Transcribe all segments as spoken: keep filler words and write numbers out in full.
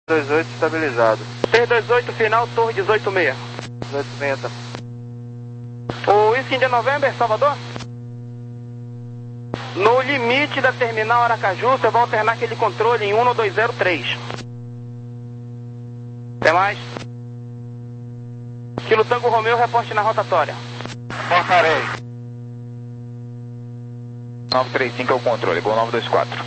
dois oito estabilizado. seis dois oito final, torre dezoito seis. dezoito seis, tá. O Whisky India November, Salvador? No limite da terminal Aracaju, você vai alternar aquele controle em um dois zero três. Até mais. Kilo Tango Romeu, reporte na rotatória. Portarei. nove três cinco é o controle, Gol nove dois quatro.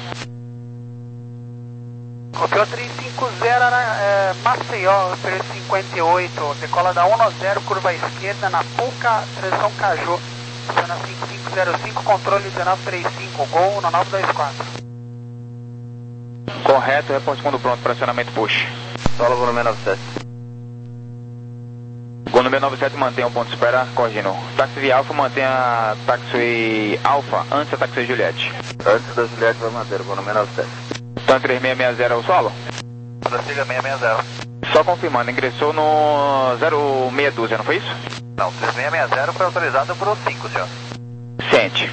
Copiou trezentos e cinquenta, é, Maceió, período cinquenta e oito, decola da um zero, curva esquerda, na Puca, direção Caju, zona cinco cinco zero cinco, controle dezenove trinta e cinco, Gol no nove dois quatro. Correto, reporte quando pronto, pressionamento push. Solo Gol número nove sete. Gol número nove sete, mantenha o ponto de espera, corrigindo. Taxi Alfa, mantenha taxi Alfa antes da taxi Juliette. Antes da Juliette vai manter, Gol número nove sete. Então três seis seis zero é o solo? Prossiga seis seis zero. Só confirmando, ingressou no zero seis um dois, não foi isso? Não, três seis seis zero foi autorizado por cinco, senhor. Sente.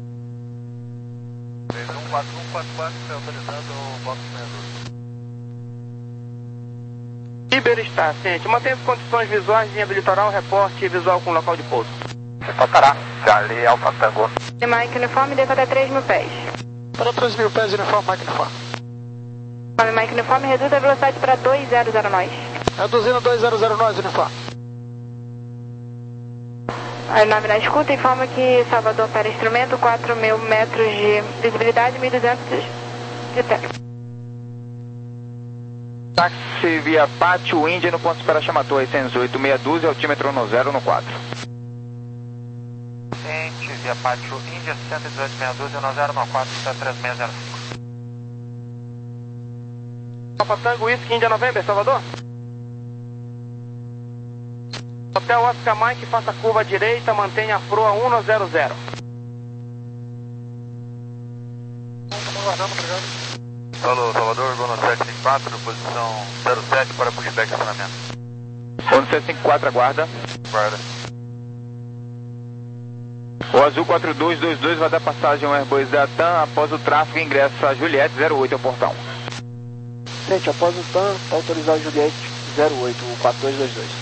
três um quatro um quatro quatro foi autorizado o box seis dois. Iberostar, ciente. Mantenha as condições visuais de linha litoral, reporte visual com local de pouso. Reportará. Charlie Alfa Tango. Mike Uniforme, desça até três mil pés. Para três mil pés, uniforme, Mike Uniforme. Mike Uniforme, reduz a velocidade para dois zero zero nós. Reduzindo dois zero zero nós, uniforme. A nave na escuta informa que Salvador para instrumento, quatro mil metros de visibilidade, mil e duzentos de teto. Táxi via Pátio Índia no ponto de espera chama torre seiscentos e oito, meia dúzia, altímetro no zero no quatro. Ciente, via Pátio Índia, cento e dezoito, meia dúzia, no zero no quatro, três seis zero cinco. Alfa Tango, Whisky India November, Salvador? Hotel Oscar Mike, faça curva à direita, mantenha a proa um zero zero. Estamos aguardando, obrigado. Solo Salvador, Gol no sete cinco quatro, posição zero sete para pushback acionamento. Gol no sete cinco quatro, aguarda. Guarda. O Azul quatro dois dois dois vai dar passagem ao Airbus da TAM após o tráfego ingressa a Juliette zero oito ao portão. Gente, após o TAM, autorizar a Juliette zero oito, o quatro dois dois dois.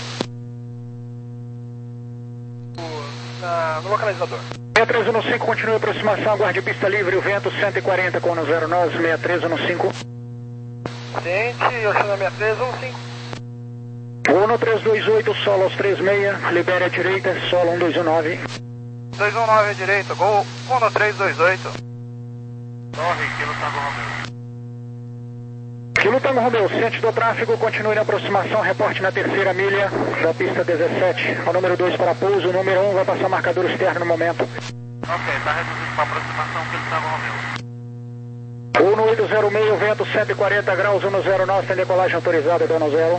Uh, no localizador. seis três um cinco, continue a aproximação, aguarde pista livre, o vento cento e quarenta com no zero nove, seis três um cinco. Ciente, Oceano seis três um cinco. um três dois oito, solo aos três seis, libere à direita, solo um dois um nove. dois um nove à direita, Gol um três dois oito. Torre, Kilo Tango Romeu. Kilo Tango Romeu, ciente do tráfego, continue na aproximação, reporte na terceira milha da pista dezessete. O número dois para pouso, o número um vai passar marcador externo no momento. Ok, está reduzido para aproximação, Kilo Tango Romeu. um oito zero seis, vento cento e quarenta graus, um zero nove, tem decolagem autorizada, dono zero.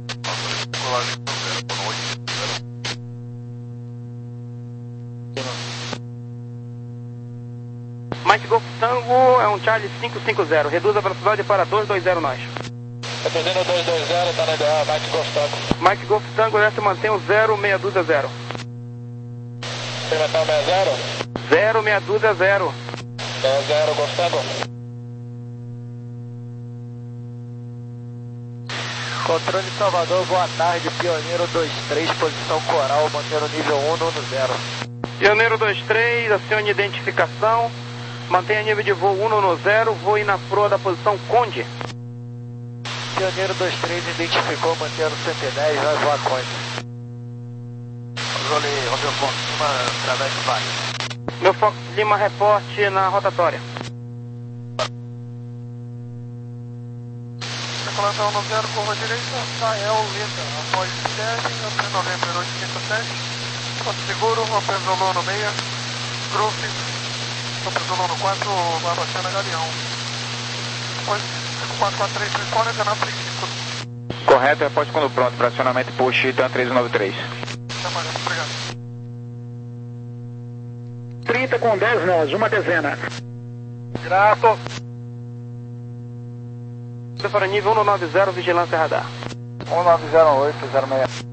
Mike Golf Tango é um Charlie cinco cinco zero, reduz a velocidade para dois dois zero nós. Reduzindo dois dois zero, está na ideal, Mike Golf Tango. Mike Golf Tango, desce e mantém o zero seis dois zero. Experimental seis zero. zero seis dois zero. seis zero, Golf Tango. Controle Salvador, boa tarde, Pioneiro dois três, posição coral, mantendo nível um no zero. Pioneiro dois três, acione identificação, mantenha nível de voo um no zero, voe na proa da posição Conde. Pioneiro dois três identificou, mantendo cento e dez, vai voar Conde. Controle Romeu Fox, uma através do bairro. Meu Fox Lima, reporte na rotatória. Circulação no zero, curva direita, Sael, Lita, após dez, até novembro oito sete, ponto seguro, Openzolo no meia, Groove, Openzolo no quatro, Barbacena Galeão. Depois, quatro quatro três três quatro, dezenove trinta e cinco. Correto, reporte quando pronto, fracionamento push, TAM três um nove três. Trabalhando, obrigado. trinta com dez nós, uma dezena. Grato. Para nível um nove zero, vigilância radar. um nove zero oito zero seis.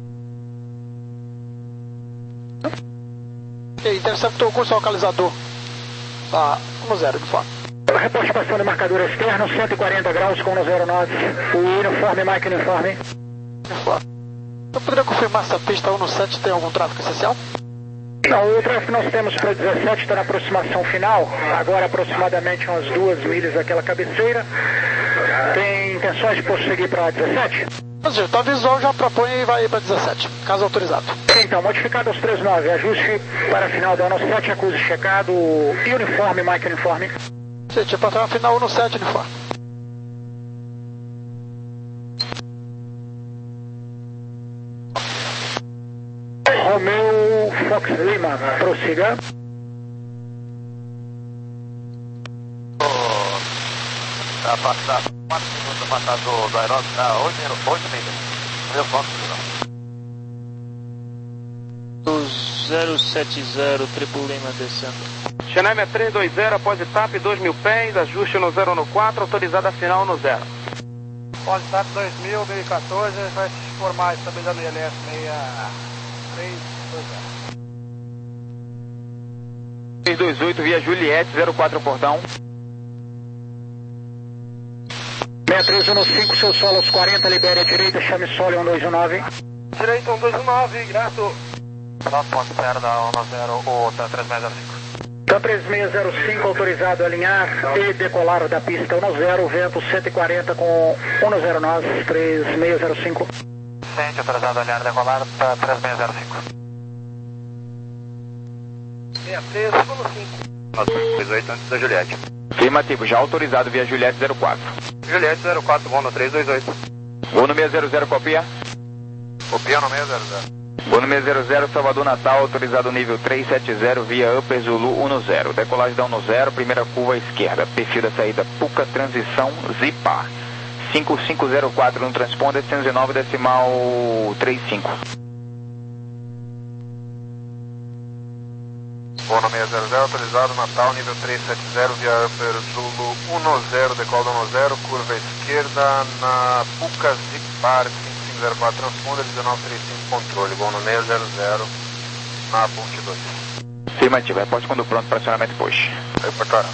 E interceptou o curso localizador. Tá, um zero de fato. Repostação de marcador externo, cento e quarenta graus com zero nove. O uniforme, Mike uniforme. Uniforme. Eu poderia confirmar se a pista um no sete tem algum tráfego essencial? Não, o tráfego que nós temos para dezessete está na aproximação final, agora aproximadamente umas duas milhas daquela cabeceira. Tem intenções de prosseguir para dezessete? Mas tá visual, já propõe e vai para dezessete, caso autorizado. Então, modificado aos trinta e nove, ajuste para a final da um no sete, acuse checado, e uniforme, Mike uniforme. Gente, para a final um no sete, uniforme. Romeo Fox Lima, prossiga. Tá passado, quatro minutos passado do, do aeródromo, tá oito milhas. Romeo Fox Lima. Do zero sete zero, Triple Lima descendo. Xenemia três dois zero, após etapa dois mil pés, ajuste no zero no quatro, autorizada final no zero. Após etapa dois mil, dois mil e quatorze, vai se formar estabilizando o I L S seis três dois zero. três dois oito via Juliette, zero quatro portão. seis três um cinco, seu solo aos quarenta, libere a direita, chame solo um dois um nove. Direita um dois um nove, grato. Nosso ponto zero da um zero, o três seis zero cinco. Tá três seis zero cinco, autorizado a alinhar e decolar da pista um zero, vento cento e quarenta com um zero nove, três seis zero cinco. Sente, autorizado a alinhar e decolar para três seis zero cinco. seis três um cinco. Nosso três oito antes da Juliette. Afirmativo, já autorizado via Juliette zero quatro. Juliette zero quatro, voo no três dois oito. Voo no seis zero zero, copia. Copia no seis zero zero. Voo no seis zero zero, Salvador Natal, autorizado nível trezentos e setenta via Upper Zulu um zero. Decolagem da um zero, primeira curva à esquerda. Perfil da saída Puca, transição Zipar. cinco cinco zero quatro no transponder, cento e nove decimal trinta e cinco. Voo no seis zero zero, autorizado Natal, nível trezentos e setenta via Upper Zulu um zero, decola da um zero, curva à esquerda na Puca Zipar, cinco cinco zero quatro transponder, dezenove trinta e cinco controle. Voo no seis zero zero na ponte dois. Afirmativo, reporte quando pronto para acionamento push. Aí pra caramba.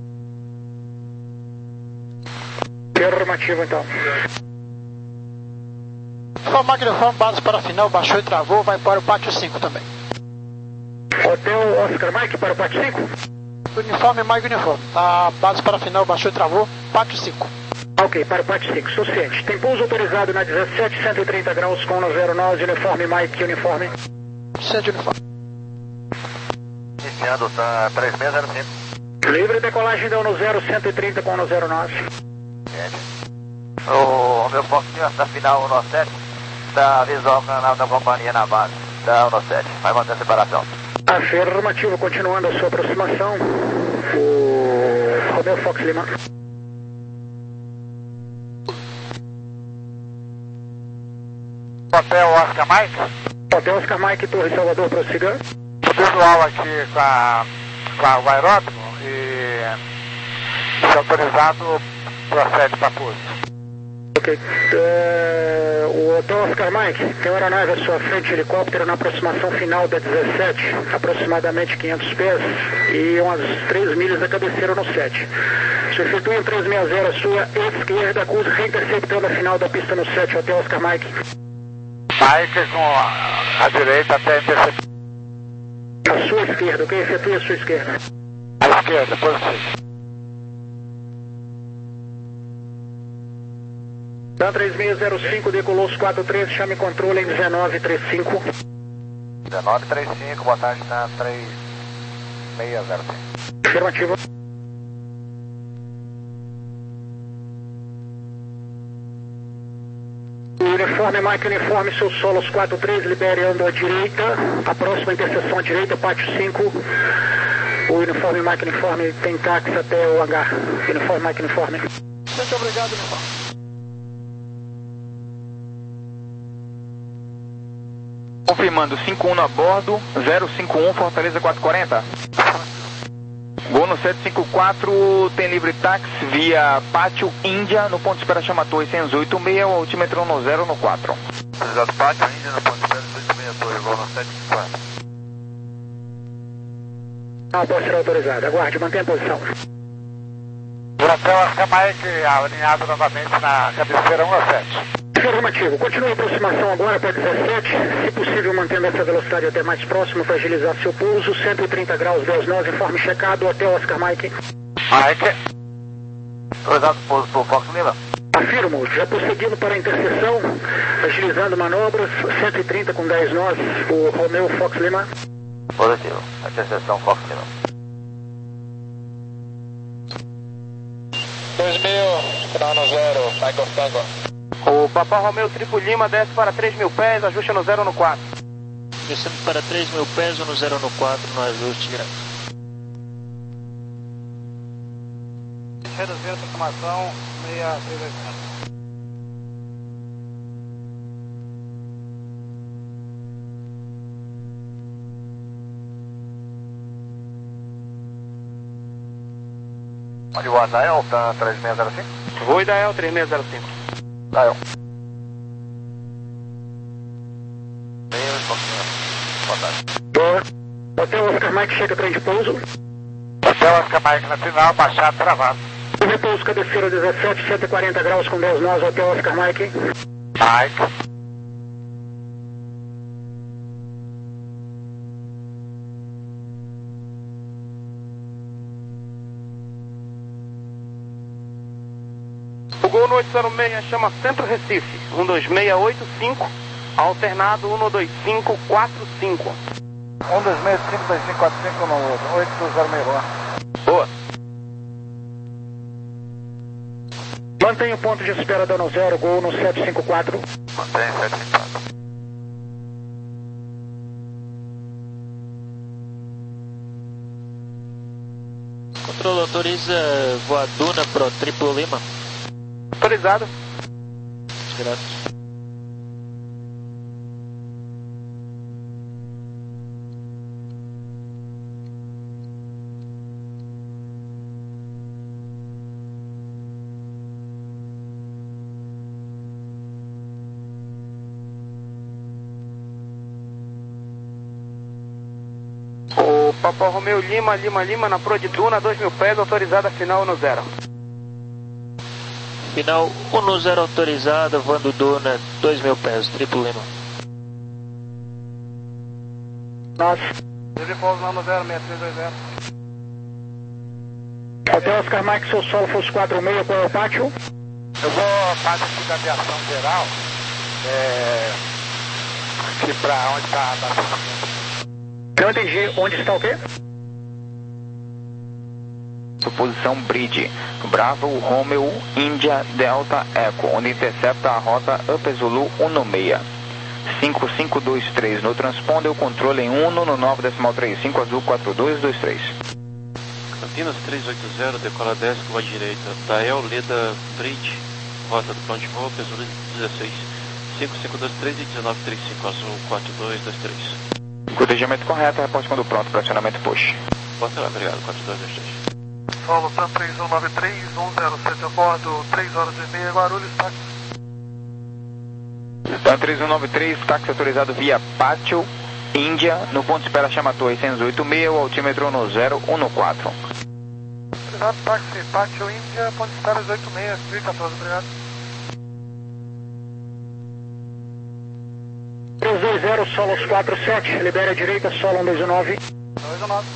Afirmativo, então. Só magneforme, base para a final, baixou e travou, vai para o pátio cinco também. Hotel Oscar Mike para o pátio cinco. Uniforme, Mike uniforme. Tá, base para a final, baixou e travou, pátio cinco. Ok, para o pátio cinco, suficiente. Tem pouso autorizado na dezessete, cento e trinta graus com um zero nove, uniforme Mike uniforme. Centro uniforme. Iniciando, tá três seis zero cinco. Livre decolagem da um zero, cento e trinta com um zero nove. O meu foco da final um sete, tá visual canal da companhia na base, da um sete, vai manter a separação. Afirmativo, continuando a sua aproximação, o Romeo Fox Lima. Hotel Oscar Mike. Hotel Oscar Mike, Torre Salvador, prossiga. O visual aqui com, a, com a, o aeródromo e se autorizado procede para pouso. Ok. Uh, o Hotel Oscar Mike tem uma aeronave à sua frente, helicóptero na aproximação final da dezessete, aproximadamente quinhentos pés e umas três milhas da cabeceira no sete. Se efetue um três seis zero à sua esquerda, acuse reinterceptando a final da pista no sete, Hotel Oscar Mike. Mike com a, a direita até interceptar. A sua esquerda, ok? Efetue a sua esquerda. À esquerda, prossiga. Dan três seis zero cinco, decolou os quatro três, chame controle em dezenove trinta e cinco. dezenove trinta e cinco, boa tarde, tá três seis zero cinco. Afirmativo. Uniforme, Mike uniforme, seu solo aos quatro três, libere ando à direita, a próxima interseção à direita, pátio cinco. O uniforme, Mike uniforme, tem táxi até o hangar. Uniforme, Mike uniforme. Muito obrigado, uniforme. Confirmando cinco um a bordo, zero cinco um, Fortaleza quatrocentos e quarenta. Gol no sete cinco quatro, tem livre táxi via Pátio Índia, no ponto de espera chama Torre seiscentos e oitenta e seis, o altímetro no zero no quatro. Autorizado Pátio Índia, no ponto de espera seiscentos e oitenta e seis, gol no sete cinco quatro. Não pode ser autorizado, aguarde, mantenha a posição. Hotel Oscar Mike, alinhado novamente na cabeceira um a sete. Afirmativo. Continue a aproximação agora para dezessete, se possível mantendo essa velocidade até mais próximo para agilizar seu pouso. cento e trinta graus, dez nós, informe checado, Hotel Oscar Mike. Mike. Autorizado pouso por Fox Lima. Afirmo, já prosseguindo para a interseção, agilizando manobras, cento e trinta com dez nós, o Romeo Fox Lima. Positivo, interseção Fox Lima. dois mil, final no zero, Michael Tango. O Papa Romeo Triplo Lima desce para três mil pés, ajuste no zero no quatro. Descendo para três mil pés ou no zero no quatro, no ajuste grande. Reduzir a aproximação, seis três oito. Onde o Adael, tá três seis zero cinco? Vou Idael três seis zero cinco. Dael. Meio Fox Lima. Boa tarde. Boa. Hotel Oscar Mike, chega trem de pouso. Hotel Oscar Mike na final, baixado, travado. Repouso cabeceira dezessete, cento e quarenta graus com dez nós, Hotel Oscar Mike. Mike. O Gol no oito zero seis chama Centro Recife, um dois seis oito cinco, alternado um dois cinco quatro cinco. um dois seis cinco dois cinco quatro cinco no oito zero seis. Boa. Mantenha o ponto de espera dano zero, Gol no sete cinco quatro. Mantém sete cinco quatro. Controle autoriza voar Duna Pro Triplo Lima. Autorizado. Graças. O Papa Romeo Lima, Lima, Lima, na Pro de Duna, dois mil pés, autorizada final no zero. Final um no zero autorizado, voando Duna, dois mil pés, Triplo Lima. Nós. Ele pouso lá no zero seis três dois zero. Hotel Oscar Mike, seu solo fosse quatro seis, qual é o pátio? Eu vou parte aqui da aviação geral. É... Aqui pra onde está a base. Não entendi, onde está o quê? Posição Bridge, Bravo, Romeo, India, Delta, Echo, onde intercepta a rota Upper Zulu um seis. cinco cinco dois três no transponder, o controle em um no nove decimal trinta e cinco, azul quatro dois dois três. Campinas três oito zero, decola dez com a direita, Dael, Leda, Bridge, rota do plano de voo, Upper Zulu dezesseis. cinco cinco dois três e dezenove trinta e cinco, azul quatro dois dois três. Cotejamento correto, reporte quando pronto, pressionamento push. Bota lá, obrigado, quatro dois dois três. Solo TAM três um nove três, um zero sete a bordo, três horas e meia, Guarulhos, táxi. TAM três um nove três, táxi autorizado via Pátio, Índia, no ponto de espera chama Torre seiscentos e oitenta e seis, o altímetro no zero um no quatro. Autorizado, táxi, Pátio, Índia, ponto de espera oitenta e seis, mil e quatorze, obrigado. três dois zero, solos quatro sete, libera a direita, solo um dois nove. dois nove.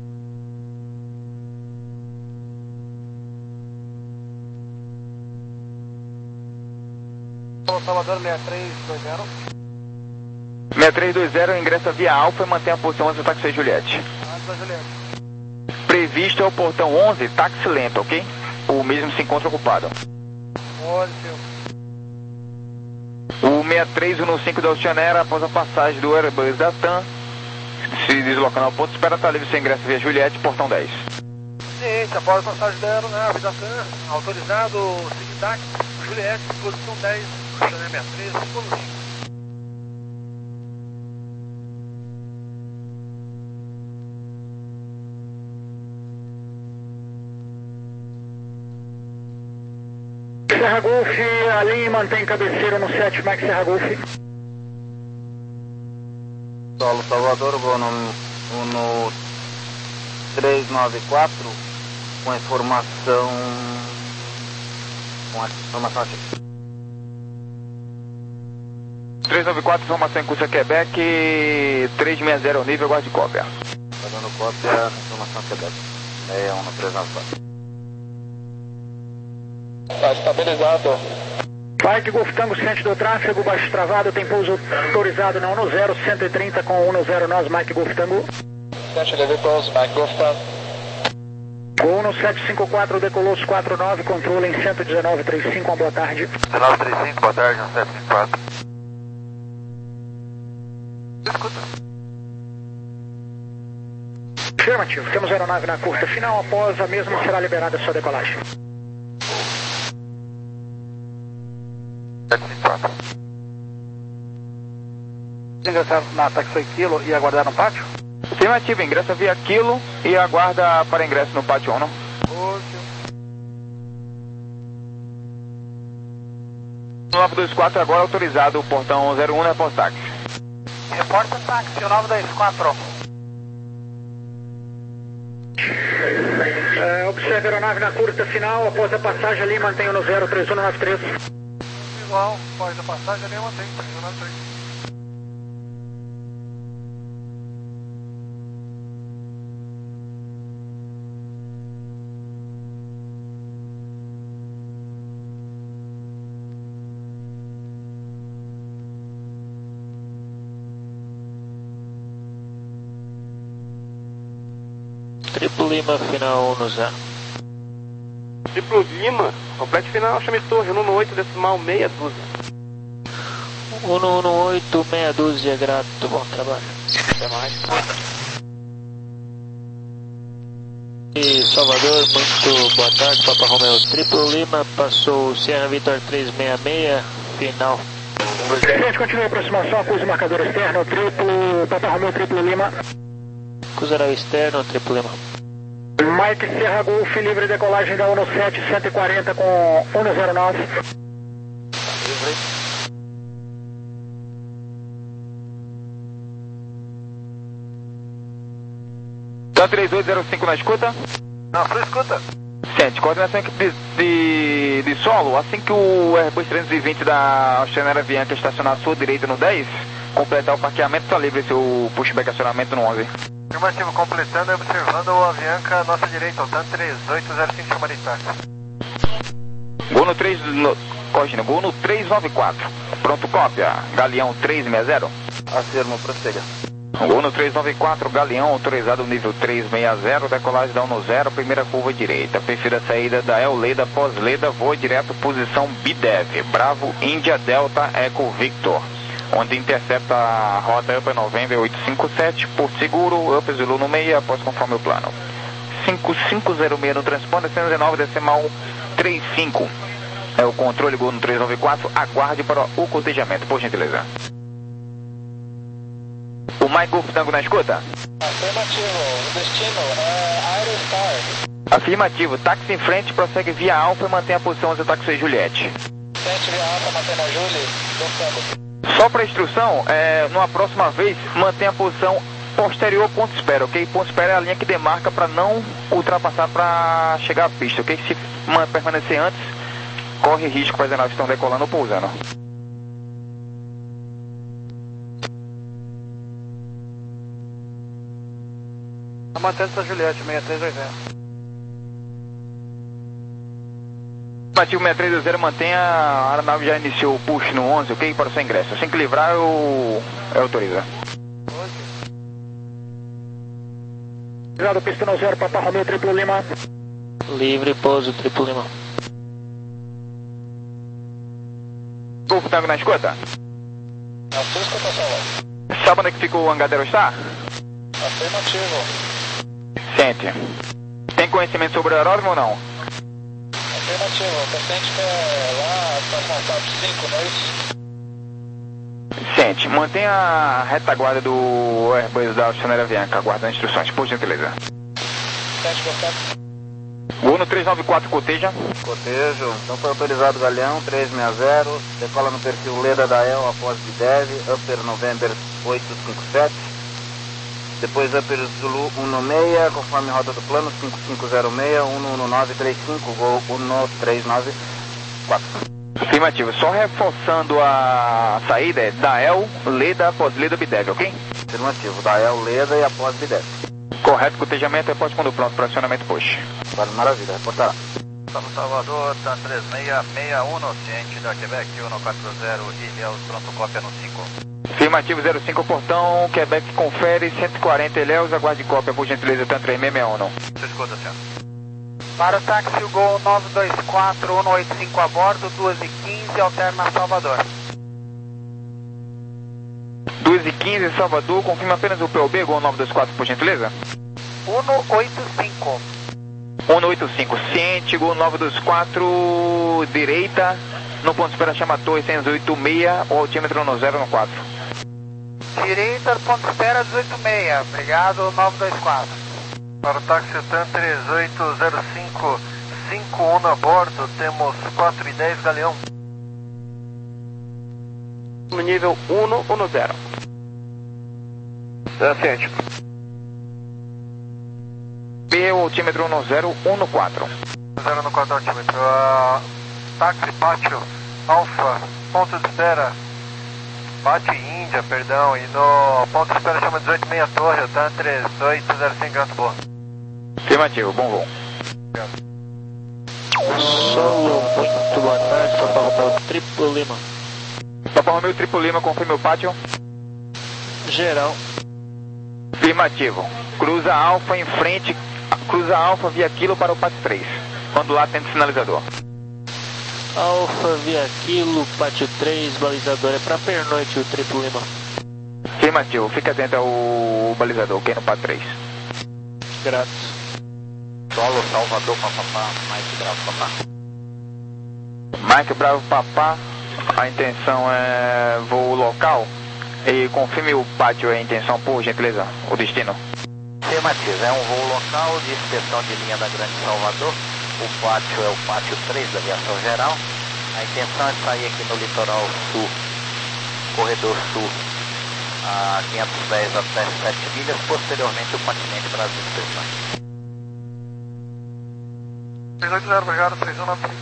Salvador seis três dois zero. seis três dois zero, ingressa via Alfa e mantém a posição antes do táxi Juliette. Antes da Juliette. Previsto é o portão onze, táxi lento, ok? O mesmo se encontra ocupado. Olha, seu. O seis três um cinco da Oceanair, após a passagem do Airbus da TAM, se deslocando ao ponto de espera, está livre sem ingresso via Juliette, portão dez. Ciente, após a passagem da aeronave da TAM, autorizado, Sigdac, Juliette, posição dez, Oceanair sessenta e três, evoluindo. Serra Golf, alinhe e mantém cabeceira no sete, Mike Serra Golf. Solo Salvador, vou no, no três nove quatro, com informação com essa informação aqui. três nove quatro, informação em curso Quebec, três seis zero nível, guarde cópia. Tá dando cópia, informação Quebec, seis um no três nove quatro. Tá estabilizado. Mike Golf Tango, ciente do tráfego, baixo travado, tem pouso autorizado na um zero, cento e trinta com um zero, nós, Mike Golf Tango. Ciente de pouso, Mike Golf Tango. um sete cinco quatro, decolou os quatro nove, controle em cento e dezenove trinta e cinco, uma boa tarde. dezenove trinta e cinco, boa tarde, um sete cinco quatro. Escuta. Afirmativo, temos aeronave na curta final, após a mesma será liberada a sua decolagem. sete cinco quatro. Ingressar na taxi quilo e aguardar no pátio? Afirmativo, ingressa via quilo e aguarda para ingresso no pátio um. nove dois quatro agora autorizado, o portão zero um, repórter táxi. Reporta táxi, nove dois quatro. É, observe a aeronave na curta final, após a passagem ali, mantenha no zero três um nove três. Visual, após a passagem ali, mantém três um nove três. Triplo Lima, final um no zero. Triplo Lima, complete final, chame torre, um um oito, decimal, meia dúzia. um um oito, meia dúzia, grato, bom trabalho. Até mais. E Salvador, muito boa tarde, Papa Romeo. Triplo Lima, passou Sierra Vitor trezentos e sessenta e seis, final. Gente, continua a aproximação, acuse o marcador externo, triplo, Papa Romeo, triplo Lima. Cruzará externo, Triplo Lima. Mike Serra Golf, livre decolagem da um sete, cento e quarenta com um zero nove. Tá três dois zero cinco na escuta? Não, só escuta. Sente, coordenação de, de, de solo, assim que o Airbus trezentos e vinte da Australiana Avianca estacionar à sua direita no dez, completar o parqueamento, está livre seu pushback acionamento no onze. Afirmativo, completando e observando o Avianca à nossa direita, o TAN três oito zero cinco, chama de táxi. Gol no três, no, corrigindo, gol no três nove quatro. Pronto, cópia, Galeão três seis zero. Afirmo, prossiga. Gol no três nove quatro, Galeão autorizado nível três seis zero, decolagem da um zero, primeira curva direita. Perfil a saída da El Leda, pós-Leda, voa direto, posição B D E V, Bravo, Índia, Delta, Eco, Victor. Onde intercepta a rota Upper November oito cinco sete, Porto Seguro, Upper Zulu no meio, após conforme o plano. cinco cinco zero seis no transponder, cento e dezenove decimal trinta e cinco. É o controle, gol no três nove quatro, aguarde para o cotejamento, por gentileza. O Mike Golf Tango na escuta? Afirmativo, o destino é Aerostar. Afirmativo, táxi em frente, prossegue via Alfa e mantém a posição onze táxi Juliette. Sente via Alfa, mantém na Julie, Golf Só para instrução, é, numa próxima vez, mantenha a posição posterior ao ponto espera, ok? Ponto espera é a linha que demarca para não ultrapassar para chegar à pista, ok? Se permanecer antes, corre risco para as aeronaves que estão decolando ou pousando. Mantendo essa Juliette, seis três dois zero. Afirmativo seis três dois zero, mantenha, a aeronave já iniciou o push no onze, ok? Para o seu ingresso. Assim que livrar, eu, eu autorizo. Cuidado, pista no zero, Papa Romeo, Triplo Lima. Livre, pouso, Triplo Lima. Golf Tango na escuta? Na sua escuta, Salvador. Sabe onde é que fica o hangar da Aerostar? Afirmativo. Sente. Tem conhecimento sobre o aeródromo ou não? Afirmativo, o paciente quer lá, estação T A P cinco, não é isso? Sente. Mantenha a retaguarda do Airbus da Australiana Avianca, aguardando instruções, por gentileza. Sente, contato. Gol no três nove quatro, coteja. Cotejo, então foi autorizado Galeão três seis zero, decola no perfil Leda da El após B D E V, Upper November oito cinco sete. Depois Upper Zulu um no seis, conforme rota do plano cinco cinco zero seis, um um nove três cinco, gol um três nove. quatro. Afirmativo, só reforçando a saída é Dael, Leda, após Leda, Bidev, ok? Afirmativo, Dael, Leda e após Bidev. Correto, cotejamento, reporte quando pronto para acionamento push. Vale, maravilha, reportará. Estamos Salvador, tá três seis seis um, ciente da Quebec, um quatro zero, Ilhéus, pronto, cópia no cinco. Afirmativo, zero cinco, portão, Quebec confere, cento e quarenta Ilhéus, aguarde cópia, por gentileza, TAM três seis seis um, não. Você escuta, senhor. Para o táxi, o Gol nove dois quatro, um oito cinco a bordo, duas e quinze, alterna Salvador. duas e quinze, Salvador, confirma apenas o P O B, Gol nove dois quatro, por gentileza. um oito cinco. um oito cinco, ciente, Gol nove dois quatro, direita, no ponto de espera chama Torre seiscentos e oitenta e seis, o altímetro no zero no quatro. Direita, ponto de espera dezoito e meia, obrigado, nove dois quatro. Para o táxi TAM três oito zero cinco, cinco um a bordo, temos quatro e dez Galeão. No nível um um zero. É, ciente. P, o altímetro no zero um no quatro. zero no quatro altímetro. Uh, táxi Pátio, Alfa, ponto de espera. Pátio Índia, perdão, e no ponto de espera chama dezoito e meia Torre, TAM três oito zero cinco, Grato Boa. Afirmativo, bom voo. Solo, muito boa tarde, Papa Romeu Triplo Lima. Papa Romeu Triplo Lima, confirme o pátio. Geral. Afirmativo. Cruza Alfa em frente, cruza Alfa via quilo para o pátio três. Quando lá tem sinalizador. Alfa via quilo, pátio três, balizador é para pernoite o Triplo Lima. Afirmativo, fica atento ao balizador, ok, no pátio três. Grato. Solo, Salvador, Papapá, Mike Bravo, Papá. Mike Bravo, Papá, a intenção é voo local. E confirme o pátio e a intenção, por gentileza, o destino. Afirmativo, é um voo local de inspeção de linha da Grande Salvador. O pátio é o pátio três da aviação geral. A intenção é sair aqui no litoral sul, corredor sul, a quinhentos dez até sete milhas, posteriormente o continente Brasil inspeção. três oito zero, obrigado, três um nove cinco.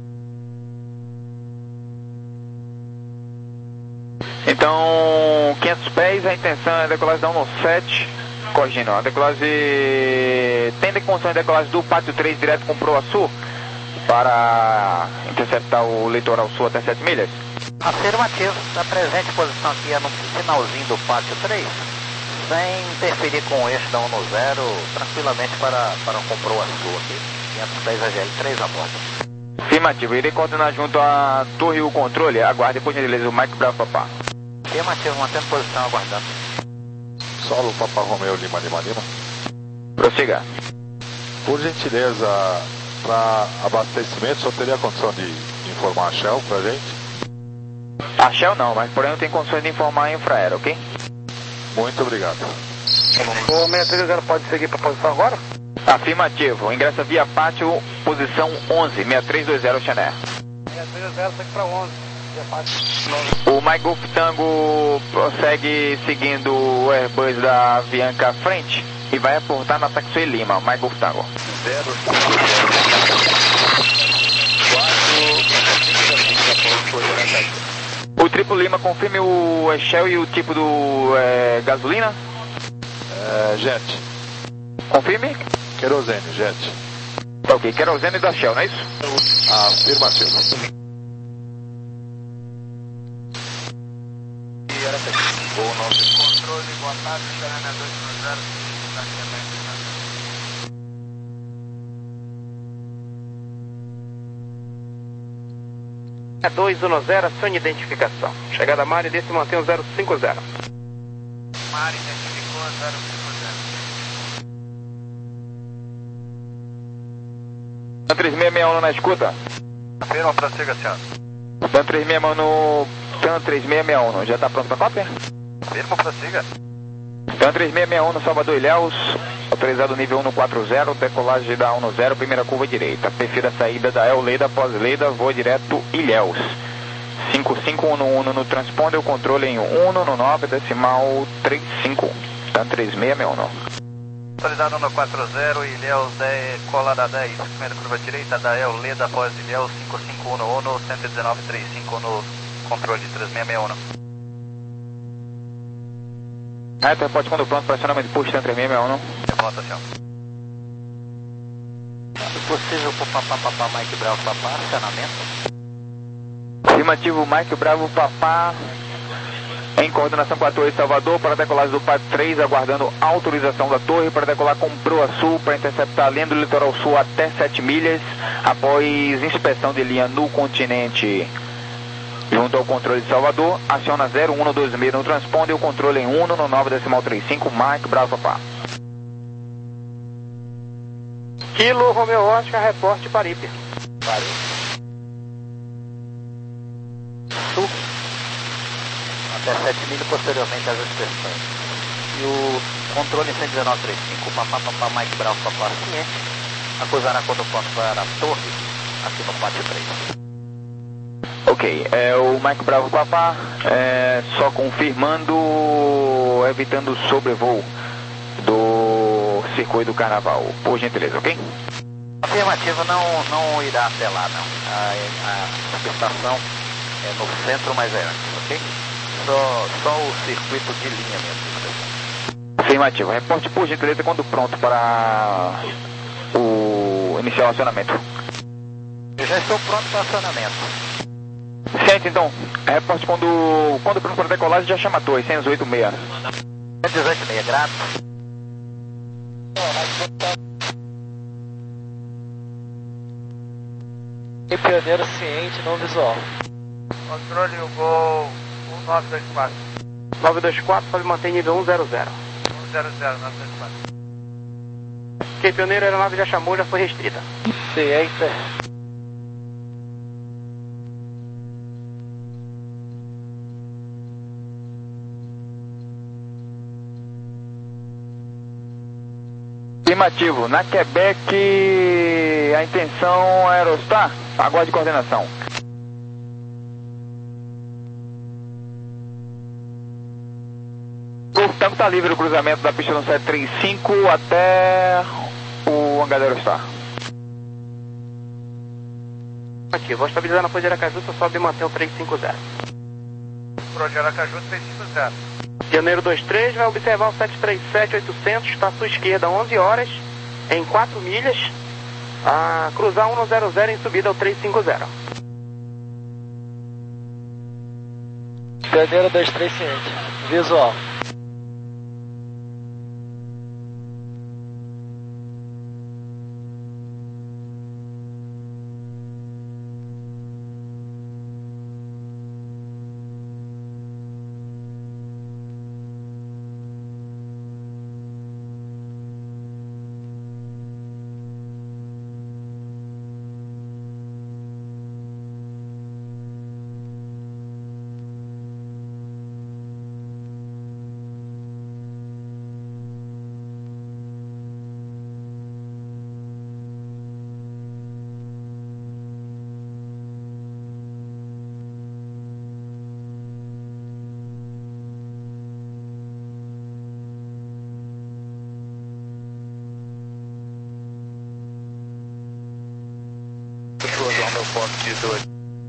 Então, quinhentos pés, a intenção é decolagem da um sete, corrigindo, a decolagem, tem condições de decolagem do pátio três direto com o Proa Sul, para interceptar o litoral sul até sete milhas? Afirmativo, a presente posição aqui é no finalzinho do pátio três, sem interferir com o eixo da um zero, tranquilamente para, para o Proa Sul aqui, quinhentos pés A G L três a bordo. Afirmativo, irei coordenar junto à torre e o controle, aguarde por gentileza o Mike Bravo Papá. Afirmativo, mantendo posição, aguardando. Solo, Papa Romeu Lima Lima Lima. Prossiga. Por gentileza, para abastecimento, só teria a condição de informar a Shell pra gente? A Shell não, mas porém eu tenho condições de informar a Infraero, ok? Muito obrigado. O seis três zero pode seguir para a posição agora? Afirmativo, ingressa via pátio, posição onze, seis três dois zero Xané. seis três zero, segue para onze. O Mike Golf Tango prossegue seguindo o Airbus da Avianca à frente e vai aportar na Taxway Lima, Mike Golf Tango. zero O Triplo Lima, confirme o Shell e o tipo do é, gasolina? É, jet. Confirme? Querosene, jet. Ok, querosene da Shell, não é isso? Afirmativo. Voo nove. Controle, boa tarde, Xarana dois um zero, É dois um zero, acione identificação. Chegada Mari, desse mantém o zero cinco zero. Mari identificou zero cinco zero. TAM três seis seis um na escuta. Afirma, prossiga, senhor. TAM três seis seis um no TAM três seis seis um, já está pronto para cópia? Afirma, prossiga. TAM três seis seis um no Salvador Ilhéus, autorizado nível um quatro zero, decolagem da um zero, primeira curva direita. Perfil da saída da El Leda, pós-Leda, voa direto Ilhéus. cinco cinco um um no transponder, o controle em um no nove, decimal trinta e cinco. TAM três seis seis um. Atualizado no quatro zero, Ilhéus dez, cola da dez, primeira curva direita, da El Leda, após Ilhéus cinco cinco um no cento e dezenove trinta e cinco no controle três seis seis um. Reto, reporte quando pronto, pressionamento de push três seis seis um. Reporta, senhor. Possível por Papá, Papá, Mike Bravo, Papá, acionamento? Afirmativo, Mike Bravo, Papá, em coordenação com a Torre Salvador, para decolagem do P A D três, aguardando autorização da torre para decolar com Proa Sul, para interceptar a linha do litoral sul até sete milhas, após inspeção de linha no continente. Junto ao controle de Salvador, aciona zero um dois seis no transponder, o controle em um no nove decimal trinta e cinco, Mike Bravo, Papá. Kilo Romeo Oscar, reporte Paripe. Paripe. Sul. Até sete milhas, posteriormente às inspeções. E o controle cento e dezenove trinta e cinco, Papá, Papá, Mike Bravo, Papá, ciente. Acusará quando pronto para a torre, aqui no pátio três. Ok, é o Mike Bravo, Papá, é, só confirmando, evitando o sobrevoo do circuito do Carnaval, por gentileza, ok? Afirmativo, não, não irá até lá, não. A, a estação é no centro, mas é antes, ok? Só, só o circuito de linha mesmo. Afirmativo, reporte por gentileza quando pronto para o iniciar o acionamento. Eu já estou pronto para o acionamento. Ciente, então, reporte quando, quando pronto para decolagem, já chama a torre, cento e dezoito seis. cento e dezoito seis, grato. E pioneiro ciente, não visual. Controle o Gol um nove dois quatro. nove dois quatro, pode manter nível um zero zero. um zero zero, nove dois quatro. Que pioneiro, a aeronave já chamou, já foi restrita. Ciente. Afirmativo, na Quebec, a intenção Aerostar, aguarde coordenação. O tempo está livre o cruzamento da pista no sete três cinco até o hangar da Aerostar. Aqui, vou estabilizar na pose de Aracaju, só sobe e mantém o três cinco zero. Pro de Aracaju três cinco zero. Pioneiro dois três vai observar o sete três sete oitocentos, está à sua esquerda, onze horas, em quatro milhas, a cruzar um zero zero em subida ao três cinco zero. Pioneiro dois três ciente, visual. Meu ponto de dois.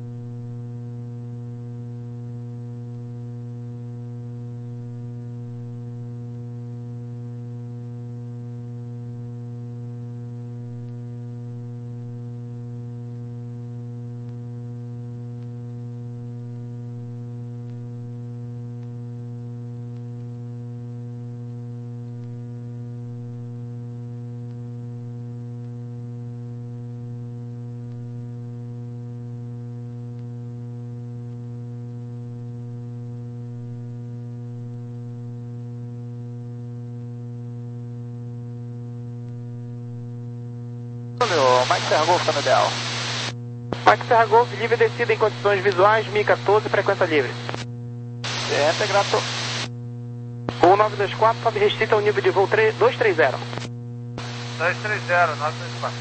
Mike Serra Golf, tá no ideal. Mike Serra Golf, livre descida em condições visuais, M I quatorze, frequência livre. Ciente, grato. um nove dois quatro, sobe restrita ao nível de voo dois três zero. dois três zero, nove dois quatro.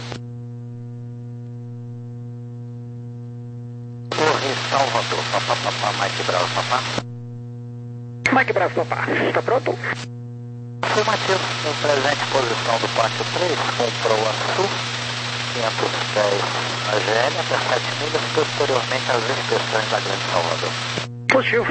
Torre Salvador, papá, papá, Mike Bravo, papá. Mike Bravo, papá, está pronto? Afirmativo. Em presente posição do pátio três, comprou a sul, quinhentos pés a G L, até sete milhas, posteriormente às inspeções da Grande Salvador. Positivo.